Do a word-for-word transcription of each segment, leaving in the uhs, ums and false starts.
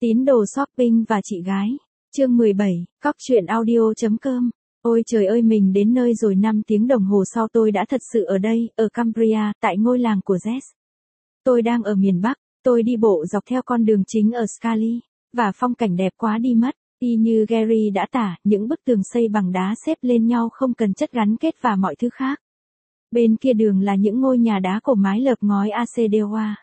Tín đồ shopping và chị gái. Chương mười bảy, cóc truyện audio.com. Ôi trời ơi, mình đến nơi rồi. Năm tiếng đồng hồ sau tôi đã thật sự ở đây, ở Cambria, tại ngôi làng của Jess. Tôi đang ở miền Bắc, tôi đi bộ dọc theo con đường chính ở Scali, và phong cảnh đẹp quá đi mất. Y như Gary đã tả, những bức tường xây bằng đá xếp lên nhau không cần chất gắn kết và mọi thứ khác. Bên kia đường là những ngôi nhà đá cổ mái lợp ngói Acedoa.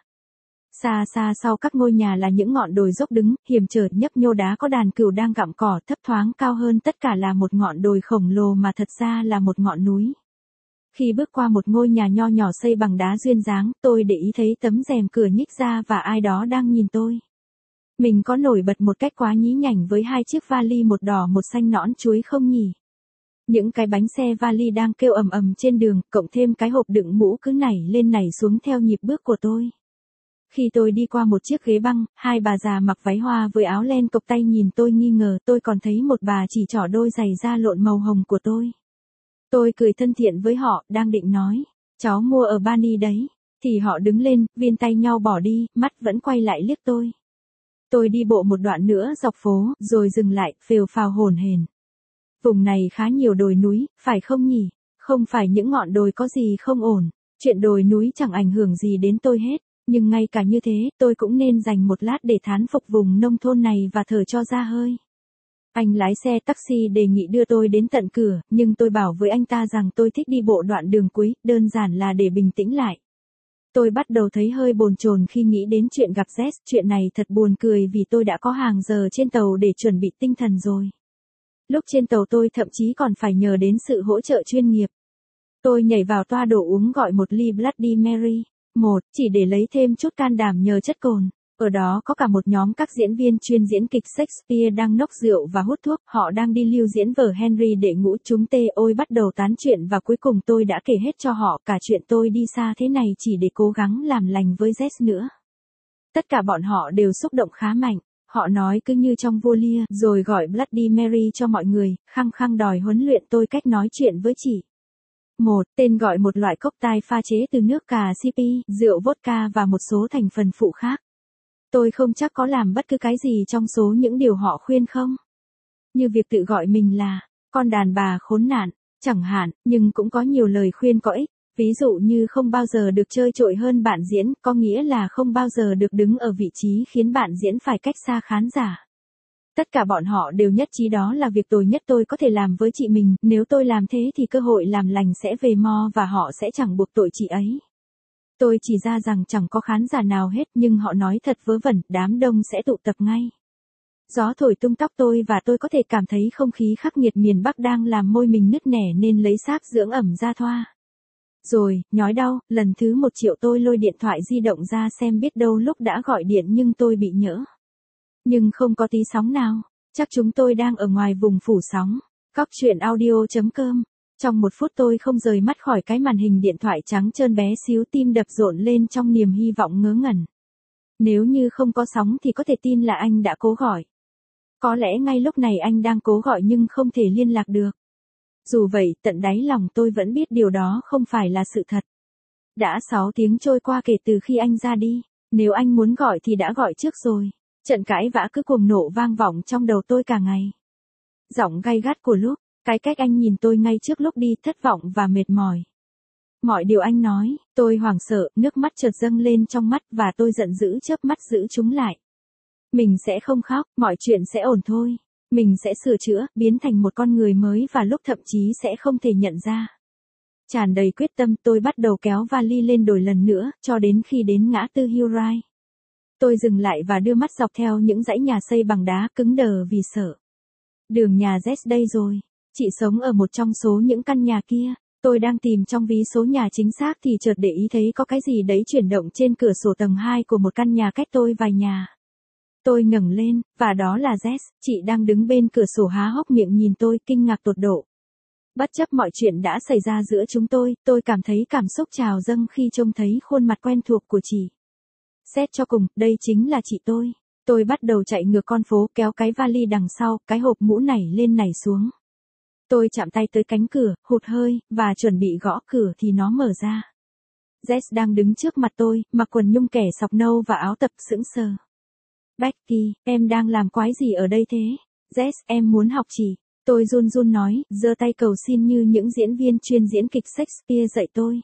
Xa xa sau các ngôi nhà là những ngọn đồi dốc đứng, hiểm trở nhấp nhô đá có đàn cừu đang gặm cỏ. Thấp thoáng cao hơn tất cả là một ngọn đồi khổng lồ mà thật ra là một ngọn núi. Khi bước qua một ngôi nhà nho nhỏ xây bằng đá duyên dáng, tôi để ý thấy tấm rèm cửa nhích ra và ai đó đang nhìn tôi. Mình có nổi bật một cách quá nhí nhảnh với hai chiếc vali, một đỏ một xanh nõn chuối không nhỉ? Những cái bánh xe vali đang kêu ầm ầm trên đường, cộng thêm cái hộp đựng mũ cứ nảy lên nảy xuống theo nhịp bước của tôi. Khi tôi đi qua một chiếc ghế băng, hai bà già mặc váy hoa với áo len cộc tay nhìn tôi nghi ngờ. Tôi còn thấy một bà chỉ trỏ đôi giày da lộn màu hồng của tôi. Tôi cười thân thiện với họ, đang định nói, cháu mua ở Bani đấy, thì họ đứng lên, viên tay nhau bỏ đi, mắt vẫn quay lại liếc tôi. Tôi đi bộ một đoạn nữa dọc phố, rồi dừng lại, phều phào hổn hển. Vùng này khá nhiều đồi núi, phải không nhỉ? Không phải những ngọn đồi có gì không ổn, chuyện đồi núi chẳng ảnh hưởng gì đến tôi hết. Nhưng ngay cả như thế, tôi cũng nên dành một lát để thán phục vùng nông thôn này và thở cho ra hơi. Anh lái xe taxi đề nghị đưa tôi đến tận cửa, nhưng tôi bảo với anh ta rằng tôi thích đi bộ đoạn đường cuối, đơn giản là để bình tĩnh lại. Tôi bắt đầu thấy hơi bồn chồn khi nghĩ đến chuyện gặp Jess. Chuyện này thật buồn cười vì tôi đã có hàng giờ trên tàu để chuẩn bị tinh thần rồi. Lúc trên tàu tôi thậm chí còn phải nhờ đến sự hỗ trợ chuyên nghiệp. Tôi nhảy vào toa đồ uống gọi một ly Bloody Mary. Một, chỉ để lấy thêm chút can đảm nhờ chất cồn. Ở đó có cả một nhóm các diễn viên chuyên diễn kịch Shakespeare đang nốc rượu và hút thuốc. Họ đang đi lưu diễn vở Henry đệ ngũ. Chúng tê ôi bắt đầu tán chuyện và cuối cùng tôi đã kể hết cho họ cả chuyện tôi đi xa thế này chỉ để cố gắng làm lành với Jess nữa. Tất cả bọn họ đều xúc động khá mạnh. Họ nói cứ như trong vua Lear, rồi gọi Bloody Mary cho mọi người, khăng khăng đòi huấn luyện tôi cách nói chuyện với chị. Một, tên gọi một loại cocktail pha chế từ nước cà xê pê, rượu vodka và một số thành phần phụ khác. Tôi không chắc có làm bất cứ cái gì trong số những điều họ khuyên không. Như việc tự gọi mình là con đàn bà khốn nạn, chẳng hạn, nhưng cũng có nhiều lời khuyên có ích. Ví dụ như không bao giờ được chơi trội hơn bạn diễn, có nghĩa là không bao giờ được đứng ở vị trí khiến bạn diễn phải cách xa khán giả. Tất cả bọn họ đều nhất trí đó là việc tồi nhất tôi có thể làm với chị mình. Nếu tôi làm thế thì cơ hội làm lành sẽ về mo và họ sẽ chẳng buộc tội chị ấy. Tôi chỉ ra rằng chẳng có khán giả nào hết, nhưng họ nói thật vớ vẩn, đám đông sẽ tụ tập ngay. Gió thổi tung tóc tôi và tôi có thể cảm thấy không khí khắc nghiệt miền Bắc đang làm môi mình nứt nẻ nên lấy sáp dưỡng ẩm ra thoa. Rồi, nhói đau, lần thứ một triệu tôi lôi điện thoại di động ra xem biết đâu lúc đã gọi điện nhưng tôi bị nhỡ. Nhưng không có tí sóng nào, chắc chúng tôi đang ở ngoài vùng phủ sóng. Cóc truyện audio.com. Trong một phút tôi không rời mắt khỏi cái màn hình điện thoại trắng trơn bé xíu, tim đập rộn lên trong niềm hy vọng ngớ ngẩn. Nếu như không có sóng thì có thể tin là anh đã cố gọi. Có lẽ ngay lúc này anh đang cố gọi nhưng không thể liên lạc được. Dù vậy, tận đáy lòng tôi vẫn biết điều đó không phải là sự thật. Đã sáu tiếng trôi qua kể từ khi anh ra đi. Nếu anh muốn gọi thì đã gọi trước rồi. Trận cãi vã cứ cuồng nộ vang vọng trong đầu tôi cả ngày. Giọng gay gắt của lúc, cái cách anh nhìn tôi ngay trước lúc đi, thất vọng và mệt mỏi. Mọi điều anh nói, tôi hoảng sợ, nước mắt chợt dâng lên trong mắt và tôi giận dữ chớp mắt giữ chúng lại. Mình sẽ không khóc, mọi chuyện sẽ ổn thôi. Mình sẽ sửa chữa, biến thành một con người mới và lúc thậm chí sẽ không thể nhận ra. Tràn đầy quyết tâm, tôi bắt đầu kéo vali lên đồi lần nữa, cho đến khi đến ngã tư Hillray. Tôi dừng lại và đưa mắt dọc theo những dãy nhà xây bằng đá cứng đờ vì sợ. Đường nhà Jess đây rồi. Chị sống ở một trong số những căn nhà kia. Tôi đang tìm trong ví số nhà chính xác thì chợt để ý thấy có cái gì đấy chuyển động trên cửa sổ tầng hai của một căn nhà cách tôi vài nhà. Tôi ngẩng lên, và đó là Jess. Chị đang đứng bên cửa sổ há hốc miệng nhìn tôi, kinh ngạc tột độ. Bất chấp mọi chuyện đã xảy ra giữa chúng tôi, tôi cảm thấy cảm xúc trào dâng khi trông thấy khuôn mặt quen thuộc của chị. Xét cho cùng, đây chính là chị tôi. Tôi bắt đầu chạy ngược con phố, kéo cái vali đằng sau, cái hộp mũ nảy lên nảy xuống. Tôi chạm tay tới cánh cửa, hụt hơi, và chuẩn bị gõ cửa thì nó mở ra. Jess đang đứng trước mặt tôi, mặc quần nhung kẻ sọc nâu và áo tập sững sờ. Becky, em đang làm quái gì ở đây thế? Jess, em muốn học chỉ. Tôi run run nói, giơ tay cầu xin như những diễn viên chuyên diễn kịch Shakespeare dạy tôi.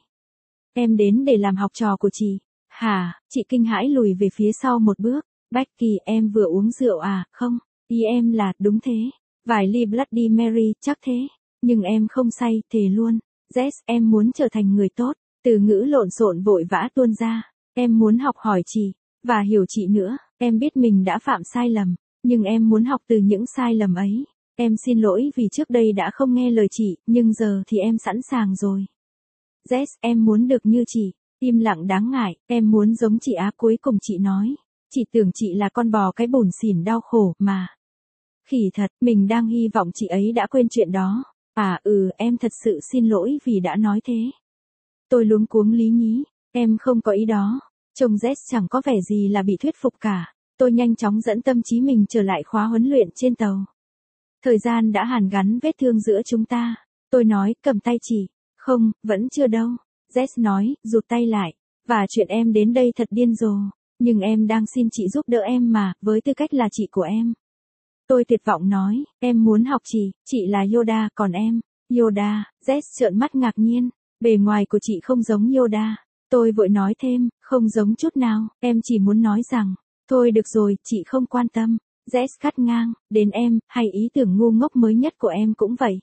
Em đến để làm học trò của chị. Hả? Chị kinh hãi lùi về phía sau một bước. Becky, em vừa uống rượu à? Không, ý em là, đúng thế. Vài ly Bloody Mary, chắc thế. Nhưng em không say, thề luôn. Jess, em muốn trở thành người tốt. Từ ngữ lộn xộn vội vã tuôn ra. Em muốn học hỏi chị, và hiểu chị nữa. Em biết mình đã phạm sai lầm, nhưng em muốn học từ những sai lầm ấy. Em xin lỗi vì trước đây đã không nghe lời chị, nhưng giờ thì em sẵn sàng rồi. Jess, em muốn được như chị. Im lặng đáng ngại, em muốn giống chị á. Cuối cùng chị nói. Chị tưởng chị là con bò cái bủn xỉn đau khổ mà. Khỉ thật, mình đang hy vọng chị ấy đã quên chuyện đó. À ừ, em thật sự xin lỗi vì đã nói thế. Tôi luống cuống lý nhí. Em không có ý đó. Trông Jess chẳng có vẻ gì là bị thuyết phục cả. Tôi nhanh chóng dẫn tâm trí mình trở lại khóa huấn luyện trên tàu. Thời gian đã hàn gắn vết thương giữa chúng ta. Tôi nói, cầm tay chị. Không, vẫn chưa đâu. Jess nói, rụt tay lại. Và chuyện em đến đây thật điên rồ. Nhưng em đang xin chị giúp đỡ em mà, với tư cách là chị của em. Tôi tuyệt vọng nói, em muốn học chị, chị là Yoda, còn em. Yoda, Jess trợn mắt ngạc nhiên. Bề ngoài của chị không giống Yoda. Tôi vội nói thêm, không giống chút nào, em chỉ muốn nói rằng, thôi được rồi, chị không quan tâm. Jess cắt ngang, đến em, hay ý tưởng ngu ngốc mới nhất của em cũng vậy.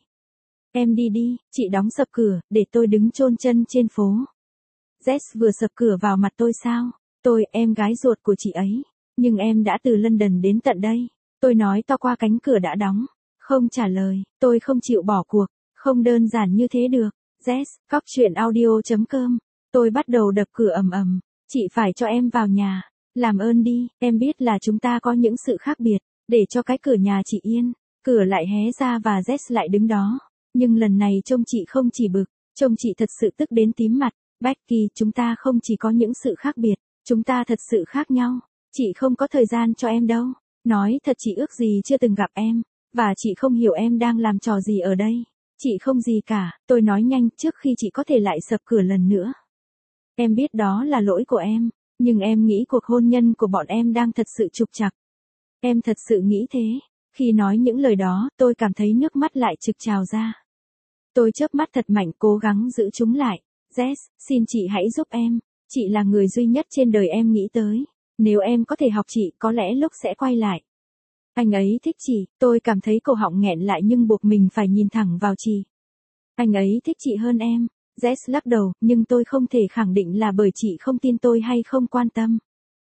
Em đi đi, chị đóng sập cửa, để tôi đứng chôn chân trên phố. Jess vừa sập cửa vào mặt tôi sao? Tôi, em gái ruột của chị ấy. Nhưng em đã từ London đến tận đây. Tôi nói to qua cánh cửa đã đóng. Không trả lời, tôi không chịu bỏ cuộc. Không đơn giản như thế được. Jess, cóc truyện audio chấm com. Tôi bắt đầu đập cửa ầm ầm. Chị phải cho em vào nhà. Làm ơn đi, em biết là chúng ta có những sự khác biệt. Để cho cái cửa nhà chị yên. Cửa lại hé ra và Jess lại đứng đó. Nhưng lần này trông chị không chỉ bực. Trông chị thật sự tức đến tím mặt. Becky, chúng ta không chỉ có những sự khác biệt. Chúng ta thật sự khác nhau. Chị không có thời gian cho em đâu. Nói thật chị ước gì chưa từng gặp em. Và chị không hiểu em đang làm trò gì ở đây. Chị không gì cả, tôi nói nhanh trước khi chị có thể lại sập cửa lần nữa. Em biết đó là lỗi của em, nhưng em nghĩ cuộc hôn nhân của bọn em đang thật sự trục trặc. Em thật sự nghĩ thế. Khi nói những lời đó, tôi cảm thấy nước mắt lại trực trào ra. Tôi chớp mắt thật mạnh cố gắng giữ chúng lại. Jess, xin chị hãy giúp em. Chị là người duy nhất trên đời em nghĩ tới. Nếu em có thể học chị, có lẽ lúc sẽ quay lại. Anh ấy thích chị, tôi cảm thấy cổ họng nghẹn lại nhưng buộc mình phải nhìn thẳng vào chị. Anh ấy thích chị hơn em. Jess lắc đầu, nhưng tôi không thể khẳng định là bởi chị không tin tôi hay không quan tâm.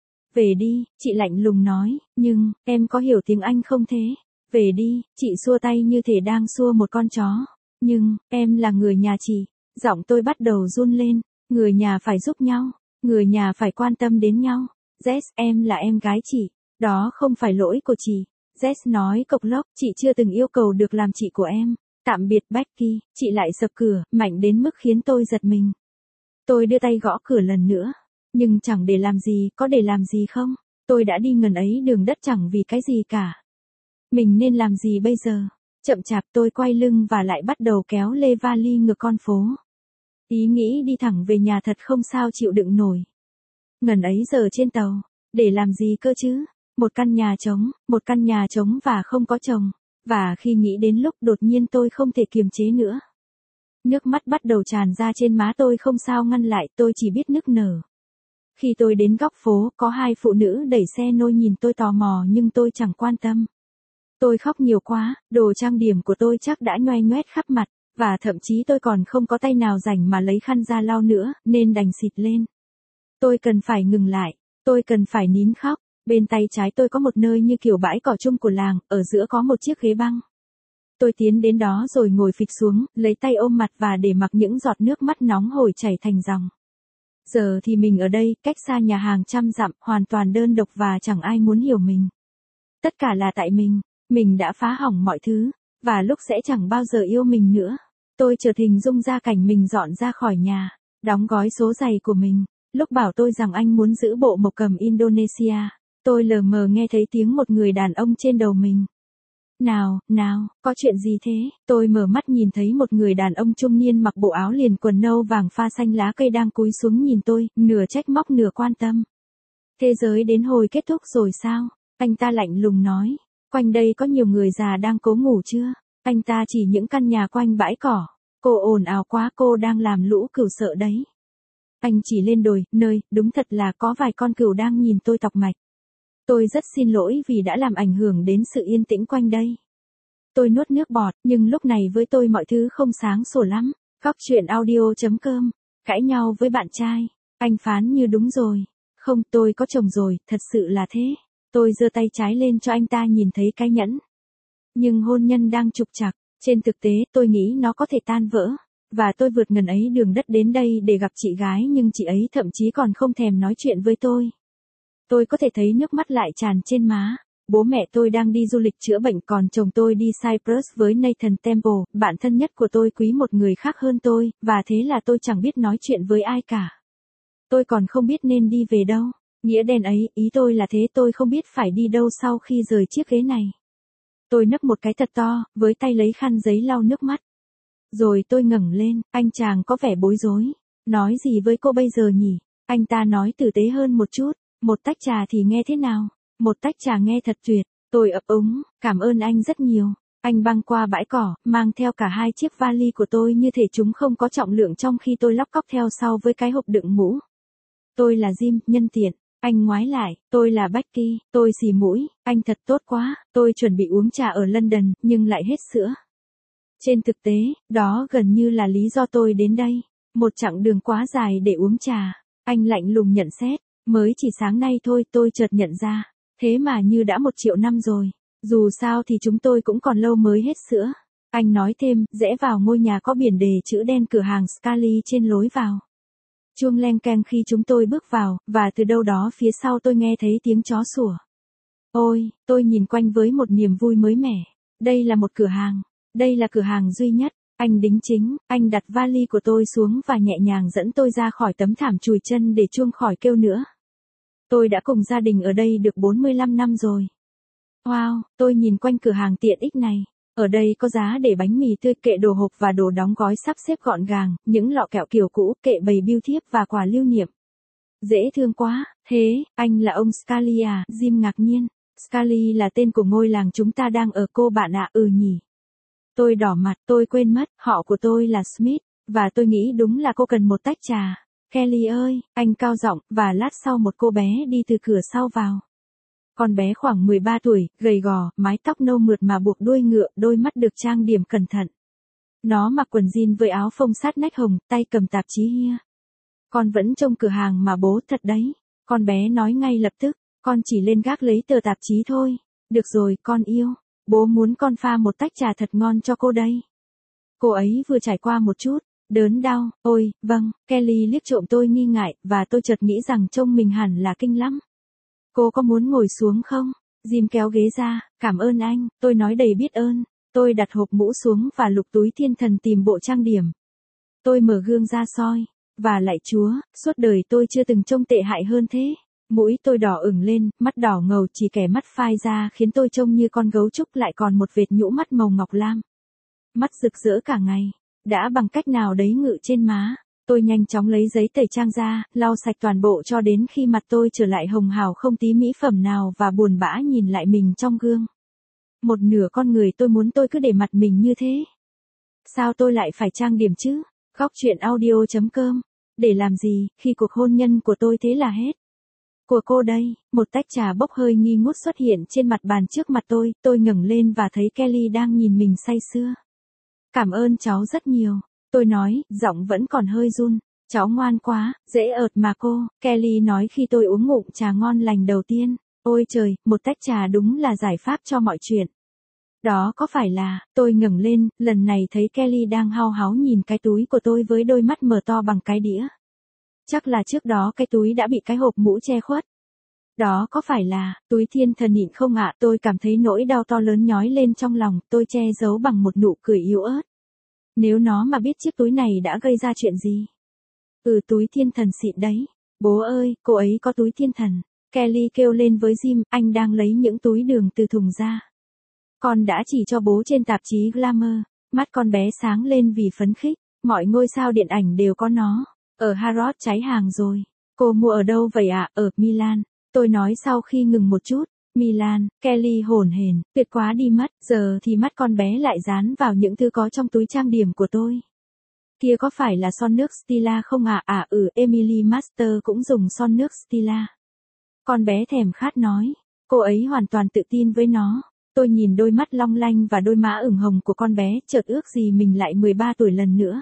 Về đi, chị lạnh lùng nói, nhưng, em có hiểu tiếng Anh không thế? Về đi, chị xua tay như thể đang xua một con chó. Nhưng, em là người nhà chị. Giọng tôi bắt đầu run lên. Người nhà phải giúp nhau. Người nhà phải quan tâm đến nhau. Jess, em là em gái chị. Đó không phải lỗi của chị. Jess nói cộc lốc, chị chưa từng yêu cầu được làm chị của em. Tạm biệt Becky, chị lại sập cửa, mạnh đến mức khiến tôi giật mình. Tôi đưa tay gõ cửa lần nữa. Nhưng chẳng để làm gì, có để làm gì không? Tôi đã đi ngần ấy đường đất chẳng vì cái gì cả. Mình nên làm gì bây giờ? Chậm chạp tôi quay lưng và lại bắt đầu kéo lê vali ngược con phố. Ý nghĩ đi thẳng về nhà thật không sao chịu đựng nổi. Ngần ấy giờ trên tàu, để làm gì cơ chứ? Một căn nhà trống, một căn nhà trống và không có chồng. Và khi nghĩ đến lúc đột nhiên tôi không thể kiềm chế nữa. Nước mắt bắt đầu tràn ra trên má tôi không sao ngăn lại, tôi chỉ biết nức nở. Khi tôi đến góc phố, có hai phụ nữ đẩy xe nôi nhìn tôi tò mò nhưng tôi chẳng quan tâm. Tôi khóc nhiều quá, đồ trang điểm của tôi chắc đã nhoe nhoét khắp mặt, và thậm chí tôi còn không có tay nào rảnh mà lấy khăn ra lau nữa, nên đành xịt lên. Tôi cần phải ngừng lại, tôi cần phải nín khóc. Bên tay trái tôi có một nơi như kiểu bãi cỏ chung của làng, ở giữa có một chiếc ghế băng. Tôi tiến đến đó rồi ngồi phịch xuống, lấy tay ôm mặt và để mặc những giọt nước mắt nóng hổi chảy thành dòng. Giờ thì mình ở đây, cách xa nhà hàng trăm dặm, hoàn toàn đơn độc và chẳng ai muốn hiểu mình. Tất cả là tại mình, mình đã phá hỏng mọi thứ, và lúc sẽ chẳng bao giờ yêu mình nữa. Tôi chợt hình dung ra cảnh mình dọn ra khỏi nhà, đóng gói số giày của mình. Lúc bảo tôi rằng anh muốn giữ bộ mộc cầm Indonesia, tôi lờ mờ nghe thấy tiếng một người đàn ông trên đầu mình. Nào, nào, có chuyện gì thế? Tôi mở mắt nhìn thấy một người đàn ông trung niên mặc bộ áo liền quần nâu vàng pha xanh lá cây đang cúi xuống nhìn tôi, nửa trách móc nửa quan tâm. Thế giới đến hồi kết thúc rồi sao? Anh ta lạnh lùng nói, quanh đây có nhiều người già đang cố ngủ chưa? Anh ta chỉ những căn nhà quanh bãi cỏ. Cô ồn ào quá, cô đang làm lũ cừu sợ đấy. Anh chỉ lên đồi, nơi, đúng thật là có vài con cừu đang nhìn tôi tọc mạch. Tôi rất xin lỗi vì đã làm ảnh hưởng đến sự yên tĩnh quanh đây. Tôi nuốt nước bọt, nhưng lúc này với tôi mọi thứ không sáng sủa lắm. Góc chuyện audio.com, cãi nhau với bạn trai. Anh phán như đúng rồi. Không, tôi có chồng rồi, thật sự là thế. Tôi giơ tay trái lên cho anh ta nhìn thấy cái nhẫn. Nhưng hôn nhân đang trục trặc. Trên thực tế, tôi nghĩ nó có thể tan vỡ. Và tôi vượt ngần ấy đường đất đến đây để gặp chị gái, nhưng chị ấy thậm chí còn không thèm nói chuyện với tôi. Tôi có thể thấy nước mắt lại tràn trên má. Bố mẹ tôi đang đi du lịch chữa bệnh, còn chồng tôi đi Cyprus với Nathan Temple, bạn thân nhất của tôi quý một người khác hơn tôi, và thế là tôi chẳng biết nói chuyện với ai cả. Tôi còn không biết nên đi về đâu. Nghĩa đen ấy, ý tôi là thế, tôi không biết phải đi đâu sau khi rời chiếc ghế này. Tôi nấc một cái thật to, với tay lấy khăn giấy lau nước mắt. Rồi tôi ngẩng lên, anh chàng có vẻ bối rối. Nói gì với cô bây giờ nhỉ? Anh ta nói tử tế hơn một chút. Một tách trà thì nghe thế nào? Một tách trà nghe thật tuyệt. Tôi ấp úng, cảm ơn anh rất nhiều. Anh băng qua bãi cỏ, mang theo cả hai chiếc vali của tôi như thể chúng không có trọng lượng, trong khi tôi lóc cóc theo sau với cái hộp đựng mũ. Tôi là Jim, nhân tiện. Anh ngoái lại, tôi là Becky, tôi xì mũi, anh thật tốt quá, tôi chuẩn bị uống trà ở London, nhưng lại hết sữa. Trên thực tế, đó gần như là lý do tôi đến đây. Một chặng đường quá dài để uống trà. Anh lạnh lùng nhận xét, mới chỉ sáng nay thôi tôi chợt nhận ra. Thế mà như đã một triệu năm rồi. Dù sao thì chúng tôi cũng còn lâu mới hết sữa. Anh nói thêm, rẽ vào ngôi nhà có biển đề chữ đen cửa hàng Scully trên lối vào. Chuông leng keng khi chúng tôi bước vào, và từ đâu đó phía sau tôi nghe thấy tiếng chó sủa. Ôi, tôi nhìn quanh với một niềm vui mới mẻ. Đây là một cửa hàng. Đây là cửa hàng duy nhất. Anh đính chính, anh đặt vali của tôi xuống và nhẹ nhàng dẫn tôi ra khỏi tấm thảm chùi chân để chuông khỏi kêu nữa. Tôi đã cùng gia đình ở đây được bốn mươi lăm năm rồi. Wow, tôi nhìn quanh cửa hàng tiện ích này. Ở đây có giá để bánh mì tươi, kệ đồ hộp và đồ đóng gói sắp xếp gọn gàng, những lọ kẹo kiểu cũ, kệ bày bưu thiếp và quà lưu niệm. Dễ thương quá, thế, anh là ông Scully à? Jim ngạc nhiên. Scully là tên của ngôi làng chúng ta đang ở, cô bạn ạ. Ừ nhỉ. Tôi đỏ mặt, tôi quên mất, họ của tôi là Smith, và tôi nghĩ đúng là cô cần một tách trà. Kelly ơi, anh cao giọng, và lát sau một cô bé đi từ cửa sau vào. Con bé khoảng mười ba tuổi, gầy gò, mái tóc nâu mượt mà buộc đuôi ngựa, đôi mắt được trang điểm cẩn thận. Nó mặc quần jean với áo phông sát nách hồng, tay cầm tạp chí hia. Con vẫn trông cửa hàng mà bố, thật đấy. Con bé nói ngay lập tức, con chỉ lên gác lấy tờ tạp chí thôi. Được rồi, con yêu. Bố muốn con pha một tách trà thật ngon cho cô đây. Cô ấy vừa trải qua một chút đớn đau. Ôi, vâng, Kelly liếc trộm tôi nghi ngại, và tôi chợt nghĩ rằng trông mình hẳn là kinh lắm. Cô có muốn ngồi xuống không? Jim kéo ghế ra, cảm ơn anh, tôi nói đầy biết ơn. Tôi đặt hộp mũ xuống và lục túi thiên thần tìm bộ trang điểm. Tôi mở gương ra soi. Và lạy Chúa, suốt đời tôi chưa từng trông tệ hại hơn thế. Mũi tôi đỏ ửng lên, mắt đỏ ngầu chỉ kẻ mắt phai ra khiến tôi trông như con gấu trúc, lại còn một vệt nhũ mắt màu ngọc lam. Mắt rực rỡ cả ngày. Đã bằng cách nào đấy ngự trên má. Tôi nhanh chóng lấy giấy tẩy trang ra, lau sạch toàn bộ cho đến khi mặt tôi trở lại hồng hào không tí mỹ phẩm nào, và buồn bã nhìn lại mình trong gương. Một nửa con người tôi muốn tôi cứ để mặt mình như thế. Sao tôi lại phải trang điểm chứ? Góc chuyện audio.com. Để làm gì, khi cuộc hôn nhân của tôi thế là hết. Của cô đây, một tách trà bốc hơi nghi ngút xuất hiện trên mặt bàn trước mặt tôi, tôi ngẩng lên và thấy Kelly đang nhìn mình say sưa. Cảm ơn cháu rất nhiều, tôi nói, giọng vẫn còn hơi run. Cháu ngoan quá, dễ ợt mà cô, Kelly nói khi tôi uống ngụm trà ngon lành đầu tiên. Ôi trời, một tách trà đúng là giải pháp cho mọi chuyện. Đó có phải là, tôi ngẩng lên, lần này thấy Kelly đang hao háo nhìn cái túi của tôi với đôi mắt mở to bằng cái đĩa. Chắc là trước đó cái túi đã bị cái hộp mũ che khuất. Đó có phải là, túi thiên thần nhịn không ạ? Tôi cảm thấy nỗi đau to lớn nhói lên trong lòng, tôi che giấu bằng một nụ cười yếu ớt. Nếu nó mà biết chiếc túi này đã gây ra chuyện gì. Ừ, túi thiên thần xịn đấy. Bố ơi, cô ấy có túi thiên thần. Kelly kêu lên với Jim, anh đang lấy những túi đường từ thùng ra. Con đã chỉ cho bố trên tạp chí Glamour. Mắt con bé sáng lên vì phấn khích. Mọi ngôi sao điện ảnh đều có nó. Ở Harrods cháy hàng rồi. Cô mua ở đâu vậy ạ? À? Ở Milan. Tôi nói sau khi ngừng một chút. Milan, Kelly hổn hển, tuyệt quá đi mất, giờ thì mắt con bé lại dán vào những thứ có trong túi trang điểm của tôi. Kia có phải là son nước Stila không ạ? À? à ừ, Emily Master cũng dùng son nước Stila. Con bé thèm khát nói, cô ấy hoàn toàn tự tin với nó. Tôi nhìn đôi mắt long lanh và đôi má ửng hồng của con bé, chợt ước gì mình lại mười ba tuổi lần nữa.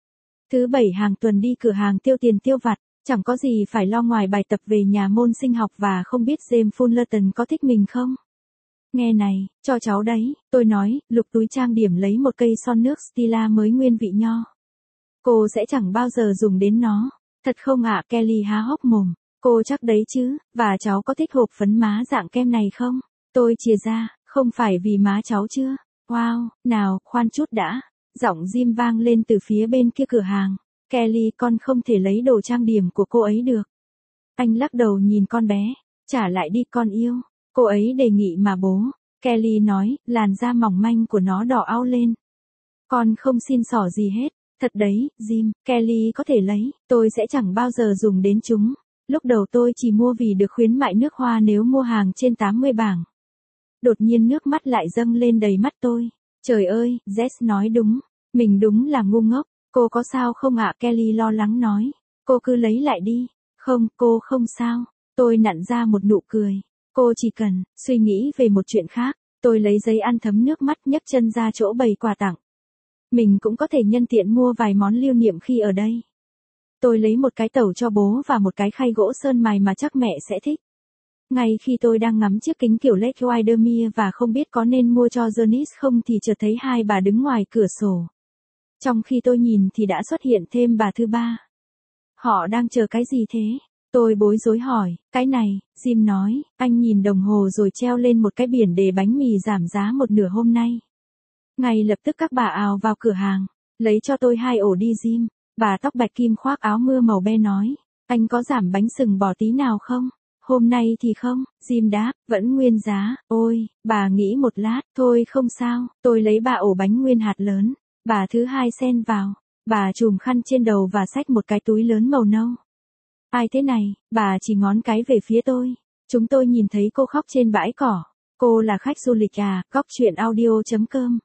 Thứ bảy hàng tuần đi cửa hàng tiêu tiền tiêu vặt, chẳng có gì phải lo ngoài bài tập về nhà môn sinh học và không biết James Fullerton có thích mình không. Nghe này, cho cháu đấy, tôi nói, lục túi trang điểm lấy một cây son nước Stila mới nguyên vị nho. Cô sẽ chẳng bao giờ dùng đến nó. Thật không ạ? À? Kelly há hốc mồm. Cô chắc đấy chứ, và cháu có thích hộp phấn má dạng kem này không? Tôi chìa ra, không phải vì má cháu chưa? Wow, nào, khoan chút đã. Giọng Jim vang lên từ phía bên kia cửa hàng. Kelly, con không thể lấy đồ trang điểm của cô ấy được. Anh lắc đầu nhìn con bé. Trả lại đi con yêu. Cô ấy đề nghị mà bố. Kelly nói, làn da mỏng manh của nó đỏ ao lên. Con không xin xỏ gì hết. Thật đấy, Jim, Kelly có thể lấy, tôi sẽ chẳng bao giờ dùng đến chúng. Lúc đầu tôi chỉ mua vì được khuyến mại nước hoa nếu mua hàng trên tám mươi bảng. Đột nhiên nước mắt lại dâng lên đầy mắt tôi. Trời ơi, Jess nói đúng. Mình đúng là ngu ngốc. Cô có sao không ạ? Kelly lo lắng nói. Cô cứ lấy lại đi. Không, cô không sao. Tôi nặn ra một nụ cười. Cô chỉ cần suy nghĩ về một chuyện khác. Tôi lấy giấy ăn thấm nước mắt nhấc chân ra chỗ bày quà tặng. Mình cũng có thể nhân tiện mua vài món lưu niệm khi ở đây. Tôi lấy một cái tẩu cho bố và một cái khay gỗ sơn mài mà chắc mẹ sẽ thích. Ngay khi tôi đang ngắm chiếc kính kiểu Lake Windermere và không biết có nên mua cho Janice không thì chợt thấy hai bà đứng ngoài cửa sổ. Trong khi tôi nhìn thì đã xuất hiện thêm bà thứ ba. Họ đang chờ cái gì thế? Tôi bối rối hỏi, cái này, Jim nói, anh nhìn đồng hồ rồi treo lên một cái biển đề bánh mì giảm giá một nửa hôm nay. Ngay lập tức các bà ào vào cửa hàng, lấy cho tôi hai ổ đi Jim. Bà tóc bạch kim khoác áo mưa màu be nói, anh có giảm bánh sừng bò tí nào không? Hôm nay thì không, Jim đáp, vẫn nguyên giá. Ôi, bà nghĩ một lát, thôi không sao, tôi lấy ba ổ bánh nguyên hạt lớn. Bà thứ hai xen vào, bà chùm khăn trên đầu và xách một cái túi lớn màu nâu. Ai thế này? Bà chỉ ngón cái về phía tôi. Chúng tôi nhìn thấy cô khóc trên bãi cỏ. Cô là khách du lịch à? Cóc truyện audio chấm com.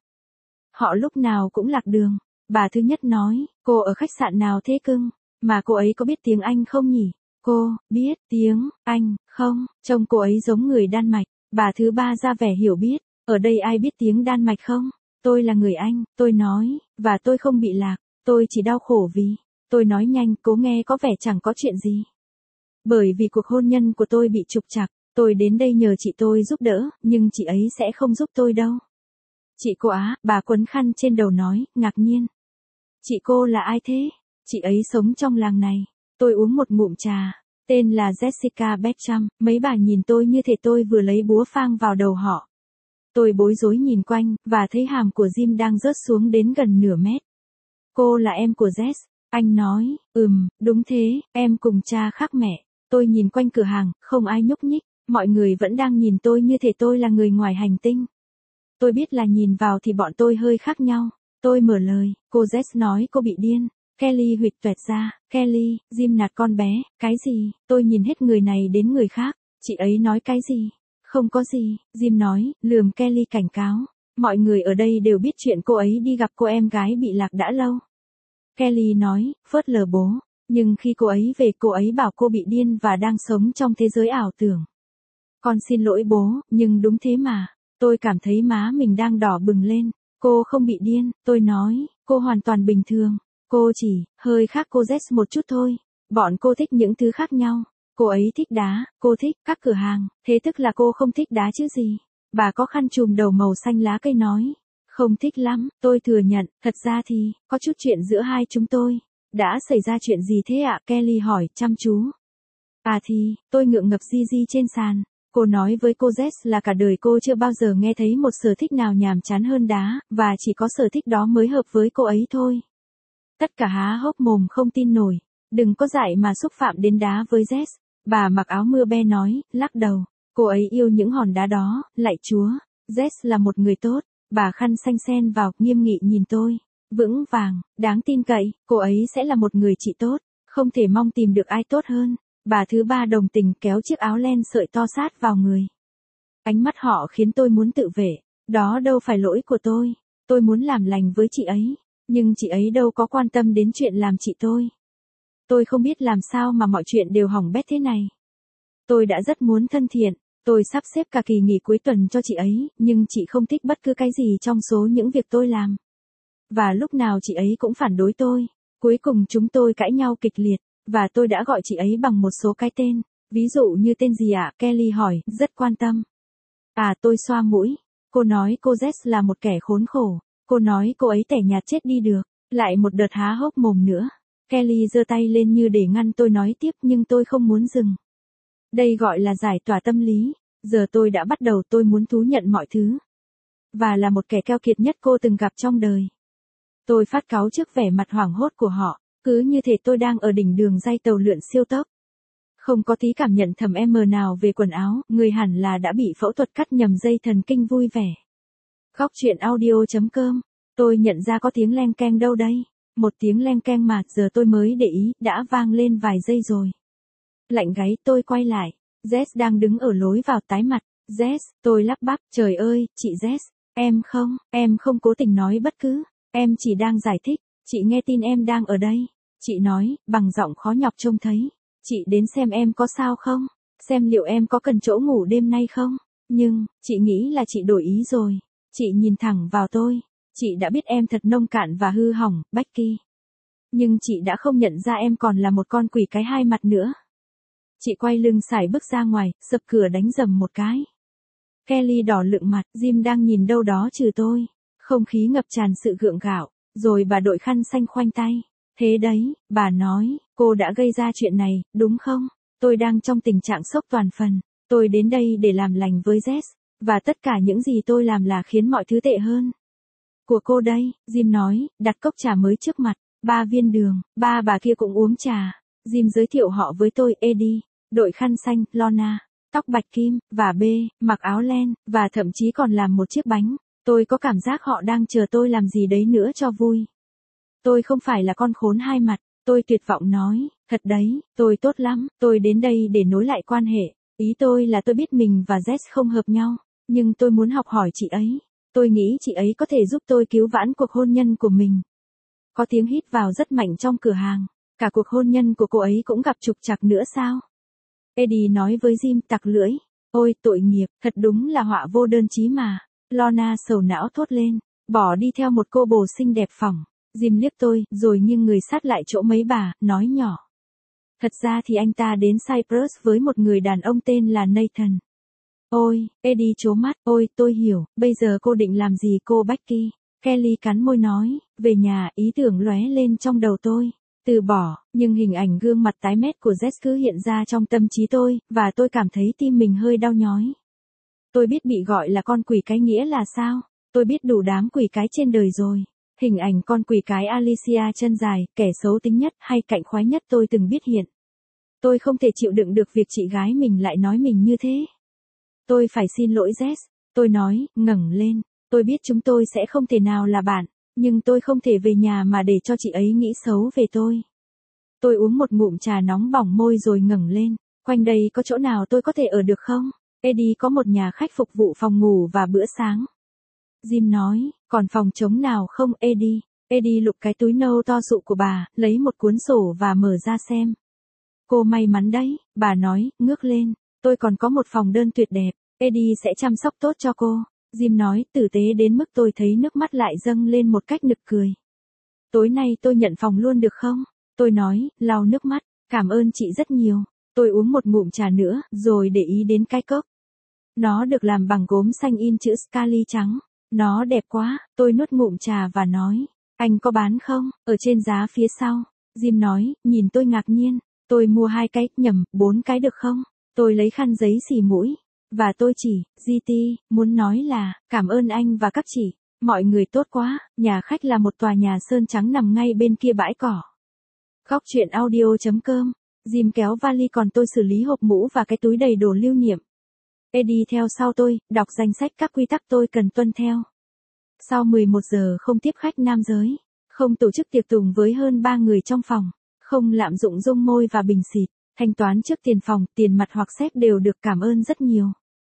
Họ lúc nào cũng lạc đường. Bà thứ nhất nói, cô ở khách sạn nào thế cưng? Mà cô ấy có biết tiếng Anh không nhỉ? Cô, biết tiếng Anh, không? Trông cô ấy giống người Đan Mạch. Bà thứ ba ra vẻ hiểu biết. Ở đây ai biết tiếng Đan Mạch không? Tôi là người Anh, tôi nói, và tôi không bị lạc. Tôi chỉ đau khổ vì, tôi nói nhanh, cố nghe có vẻ chẳng có chuyện gì. Bởi vì cuộc hôn nhân của tôi bị trục trặc, tôi đến đây nhờ chị tôi giúp đỡ, nhưng chị ấy sẽ không giúp tôi đâu. Chị cô á, bà quấn khăn trên đầu nói, ngạc nhiên. Chị cô là ai thế? Chị ấy sống trong làng này. Tôi uống một ngụm trà. Tên là Jessica Beckham. Mấy bà nhìn tôi như thể tôi vừa lấy búa phang vào đầu họ. Tôi bối rối nhìn quanh, và thấy hàm của Jim đang rớt xuống đến gần nửa mét. Cô là em của Jess. Anh nói, ừm, đúng thế, em cùng cha khác mẹ. Tôi nhìn quanh cửa hàng, không ai nhúc nhích. Mọi người vẫn đang nhìn tôi như thể tôi là người ngoài hành tinh. Tôi biết là nhìn vào thì bọn tôi hơi khác nhau. Tôi mở lời, cô Jess nói cô bị điên. Kelly huỵch toẹt ra, Kelly, Jim nạt con bé, cái gì? Tôi nhìn hết người này đến người khác. Chị ấy nói cái gì? Không có gì, Jim nói, lườm Kelly cảnh cáo. Mọi người ở đây đều biết chuyện cô ấy đi gặp cô em gái bị lạc đã lâu. Kelly nói, phớt lờ bố. Nhưng khi cô ấy về cô ấy bảo cô bị điên và đang sống trong thế giới ảo tưởng. Con xin lỗi bố, nhưng đúng thế mà. Tôi cảm thấy má mình đang đỏ bừng lên. Cô không bị điên, tôi nói, cô hoàn toàn bình thường. Cô chỉ, hơi khác cô Jess một chút thôi. Bọn cô thích những thứ khác nhau. Cô ấy thích đá, cô thích các cửa hàng, thế tức là cô không thích đá chứ gì. Bà có khăn trùm đầu màu xanh lá cây nói. Không thích lắm, tôi thừa nhận, thật ra thì, có chút chuyện giữa hai chúng tôi. Đã xảy ra chuyện gì thế ạ? Kelly hỏi, chăm chú. À thì, tôi ngượng ngập di di trên sàn. Cô nói với cô Jess là cả đời cô chưa bao giờ nghe thấy một sở thích nào nhàm chán hơn đá, và chỉ có sở thích đó mới hợp với cô ấy thôi. Tất cả há hốc mồm không tin nổi. Đừng có dại mà xúc phạm đến đá với Jess. Bà mặc áo mưa be nói, lắc đầu. Cô ấy yêu những hòn đá đó, lạy Chúa. Jess là một người tốt. Bà khăn xanh xen vào, nghiêm nghị nhìn tôi. Vững vàng, đáng tin cậy, cô ấy sẽ là một người chị tốt. Không thể mong tìm được ai tốt hơn. Bà thứ ba đồng tình kéo chiếc áo len sợi to sát vào người. Ánh mắt họ khiến tôi muốn tự vệ, đó đâu phải lỗi của tôi. Tôi muốn làm lành với chị ấy, nhưng chị ấy đâu có quan tâm đến chuyện làm chị tôi. Tôi không biết làm sao mà mọi chuyện đều hỏng bét thế này. Tôi đã rất muốn thân thiện, tôi sắp xếp cả kỳ nghỉ cuối tuần cho chị ấy, nhưng chị không thích bất cứ cái gì trong số những việc tôi làm. Và lúc nào chị ấy cũng phản đối tôi. Cuối cùng chúng tôi cãi nhau kịch liệt, và tôi đã gọi chị ấy bằng một số cái tên. Ví dụ như tên gì ạ? Kelly hỏi, rất quan tâm. À, tôi xoa mũi. Cô nói cô Jess là một kẻ khốn khổ. Cô nói cô ấy tẻ nhạt chết đi được. Lại một đợt há hốc mồm nữa. Kelly giơ tay lên như để ngăn tôi nói tiếp, nhưng tôi không muốn dừng. Đây gọi là giải tỏa tâm lý. Giờ tôi đã bắt đầu, tôi muốn thú nhận mọi thứ. Và là một kẻ keo kiệt nhất cô từng gặp trong đời. Tôi phát cáu trước vẻ mặt hoảng hốt của họ, cứ như thể tôi đang ở đỉnh đường ray tàu lượn siêu tốc. Không có tí cảm nhận thầm em nào về quần áo, người hẳn là đã bị phẫu thuật cắt nhầm dây thần kinh vui vẻ. Góc truyện audio chấm com. Tôi nhận ra có tiếng leng keng đâu đây. Một tiếng leng keng mà giờ tôi mới để ý, đã vang lên vài giây rồi. Lạnh gáy, tôi quay lại. Jess đang đứng ở lối vào tái mặt. Jess, tôi lắp bắp, trời ơi, chị Jess, em không, em không cố tình nói bất cứ. Em chỉ đang giải thích, chị nghe tin em đang ở đây. Chị nói, bằng giọng khó nhọc trông thấy. Chị đến xem em có sao không? Xem liệu em có cần chỗ ngủ đêm nay không? Nhưng, chị nghĩ là chị đổi ý rồi. Chị nhìn thẳng vào tôi. Chị đã biết em thật nông cạn và hư hỏng, Becky. Nhưng chị đã không nhận ra em còn là một con quỷ cái hai mặt nữa. Chị quay lưng sải bước ra ngoài, sập cửa đánh dầm một cái. Kelly đỏ lựng mặt, Jim đang nhìn đâu đó trừ tôi. Không khí ngập tràn sự gượng gạo, rồi bà đội khăn xanh khoanh tay. Thế đấy, bà nói, cô đã gây ra chuyện này, đúng không? Tôi đang trong tình trạng sốc toàn phần. Tôi đến đây để làm lành với Jess, và tất cả những gì tôi làm là khiến mọi thứ tệ hơn. Của cô đây, Jim nói, đặt cốc trà mới trước mặt, ba viên đường, ba bà kia cũng uống trà. Jim giới thiệu họ với tôi, Eddie, đội khăn xanh, Lorna, tóc bạch kim, và B, mặc áo len, và thậm chí còn làm một chiếc bánh. Tôi có cảm giác họ đang chờ tôi làm gì đấy nữa cho vui. Tôi không phải là con khốn hai mặt, tôi tuyệt vọng nói, thật đấy, tôi tốt lắm, tôi đến đây để nối lại quan hệ. Ý tôi là tôi biết mình và Jess không hợp nhau, nhưng tôi muốn học hỏi chị ấy. Tôi nghĩ chị ấy có thể giúp tôi cứu vãn cuộc hôn nhân của mình. Có tiếng hít vào rất mạnh trong cửa hàng, cả cuộc hôn nhân của cô ấy cũng gặp trục trặc nữa sao? Eddie nói với Jim tặc lưỡi, ôi tội nghiệp, thật đúng là họa vô đơn chí mà. Lorna sầu não thốt lên, bỏ đi theo một cô bồ xinh đẹp phỏng. Jim liếc tôi, rồi nghiêng người sát lại chỗ mấy bà, nói nhỏ. Thật ra thì anh ta đến Cyprus với một người đàn ông tên là Nathan. Ôi, Eddie trố mắt, ôi, tôi hiểu, bây giờ cô định làm gì cô Becky? Kelly cắn môi nói, về nhà, ý tưởng lóe lên trong đầu tôi. Từ bỏ, nhưng hình ảnh gương mặt tái mét của Jess cứ hiện ra trong tâm trí tôi, và tôi cảm thấy tim mình hơi đau nhói. Tôi biết bị gọi là con quỷ cái nghĩa là sao, tôi biết đủ đám quỷ cái trên đời rồi. Hình ảnh con quỷ cái Alicia chân dài, kẻ xấu tính nhất hay cạnh khoái nhất tôi từng biết hiện. Tôi không thể chịu đựng được việc chị gái mình lại nói mình như thế. Tôi phải xin lỗi Jess, tôi nói, ngẩng lên, tôi biết chúng tôi sẽ không thể nào là bạn, nhưng tôi không thể về nhà mà để cho chị ấy nghĩ xấu về tôi. Tôi uống một ngụm trà nóng bỏng môi rồi ngẩng lên, quanh đây có chỗ nào tôi có thể ở được không? Eddie có một nhà khách phục vụ phòng ngủ và bữa sáng. Jim nói, còn phòng trống nào không Eddie? Eddie lục cái túi nâu to sụ của bà, lấy một cuốn sổ và mở ra xem. Cô may mắn đấy, bà nói, ngước lên, tôi còn có một phòng đơn tuyệt đẹp, Eddie sẽ chăm sóc tốt cho cô. Jim nói, tử tế đến mức tôi thấy nước mắt lại dâng lên một cách nực cười. Tối nay tôi nhận phòng luôn được không? Tôi nói, lau nước mắt, cảm ơn chị rất nhiều. Tôi uống một ngụm trà nữa, rồi để ý đến cái cốc. Nó được làm bằng gốm xanh in chữ Scully trắng. Nó đẹp quá, tôi nuốt ngụm trà và nói, anh có bán không, ở trên giá phía sau. Jim nói, nhìn tôi ngạc nhiên, tôi mua hai cái, nhầm, bốn cái được không? Tôi lấy khăn giấy xì mũi, và tôi chỉ, giê tê, muốn nói là, cảm ơn anh và các chị, mọi người tốt quá, nhà khách là một tòa nhà sơn trắng nằm ngay bên kia bãi cỏ. Góc truyện audio chấm com, Jim kéo vali còn tôi xử lý hộp mũ và cái túi đầy đồ lưu niệm. Eddie theo sau tôi, đọc danh sách các quy tắc tôi cần tuân theo. Sau mười một giờ không tiếp khách nam giới, không tổ chức tiệc tùng với hơn ba người trong phòng, không lạm dụng dung môi và bình xịt, thanh toán trước tiền phòng, tiền mặt hoặc séc đều được cảm ơn rất nhiều.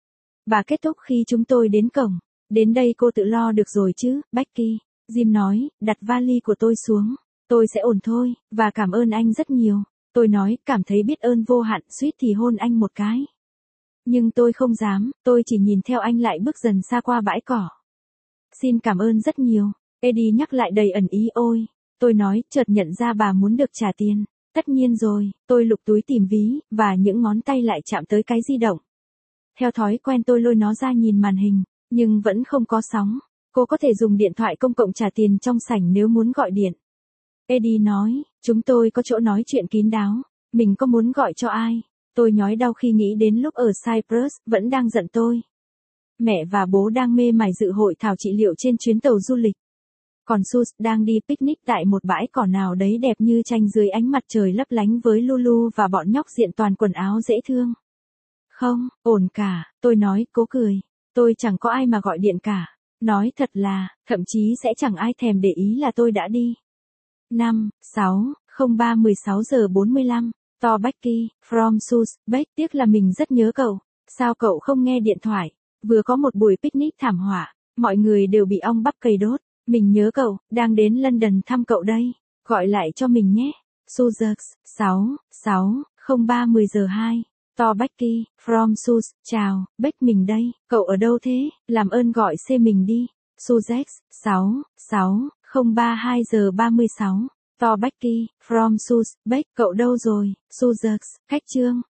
và kết thúc khi chúng tôi đến cổng. Đến đây cô tự lo được rồi chứ, Becky. Jim nói, đặt vali của tôi xuống. Tôi sẽ ổn thôi, và cảm ơn anh rất nhiều. Tôi nói, cảm thấy biết ơn vô hạn, suýt thì hôn anh một cái. Nhưng tôi không dám, tôi chỉ nhìn theo anh lại bước dần xa qua bãi cỏ. Xin cảm ơn rất nhiều. Eddie nhắc lại đầy ẩn ý ôi. Tôi nói, chợt nhận ra bà muốn được trả tiền. Tất nhiên rồi, tôi lục túi tìm ví, và những ngón tay lại chạm tới cái di động. Theo thói quen tôi lôi nó ra nhìn màn hình, nhưng vẫn không có sóng. Cô có thể dùng điện thoại công cộng trả tiền trong sảnh nếu muốn gọi điện. Eddie nói, chúng tôi có chỗ nói chuyện kín đáo, mình có muốn gọi cho ai? Tôi nhói đau khi nghĩ đến lúc ở Cyprus, vẫn đang giận tôi. Mẹ và bố đang mê mải dự hội thảo trị liệu trên chuyến tàu du lịch. Còn Sus đang đi picnic tại một bãi cỏ nào đấy đẹp như tranh dưới ánh mặt trời lấp lánh với Lulu và bọn nhóc diện toàn quần áo dễ thương. Không, ổn cả, tôi nói, cố cười. Tôi chẳng có ai mà gọi điện cả. Nói thật là, thậm chí sẽ chẳng ai thèm để ý là tôi đã đi. năm, sáu, không ba mười sáu giờ bốn mươi lăm. To Becky, from Sus, Beck, tiếc là mình rất nhớ cậu. Sao cậu không nghe điện thoại? Vừa có một buổi picnic thảm họa, mọi người đều bị ong bắp cây đốt. Mình nhớ cậu, đang đến London thăm cậu đây. Gọi lại cho mình nhé. Sussex, sáu, sáu, không ba mười giờ hai. To Becky, from Sus, chào, Beck mình đây, cậu ở đâu thế? Làm ơn gọi xe mình đi. Sussex, sáu, sáu, không ba hai giờ ba mươi sáu. To Becky, from Sus, Beck, cậu đâu rồi? Sussex, khách trương.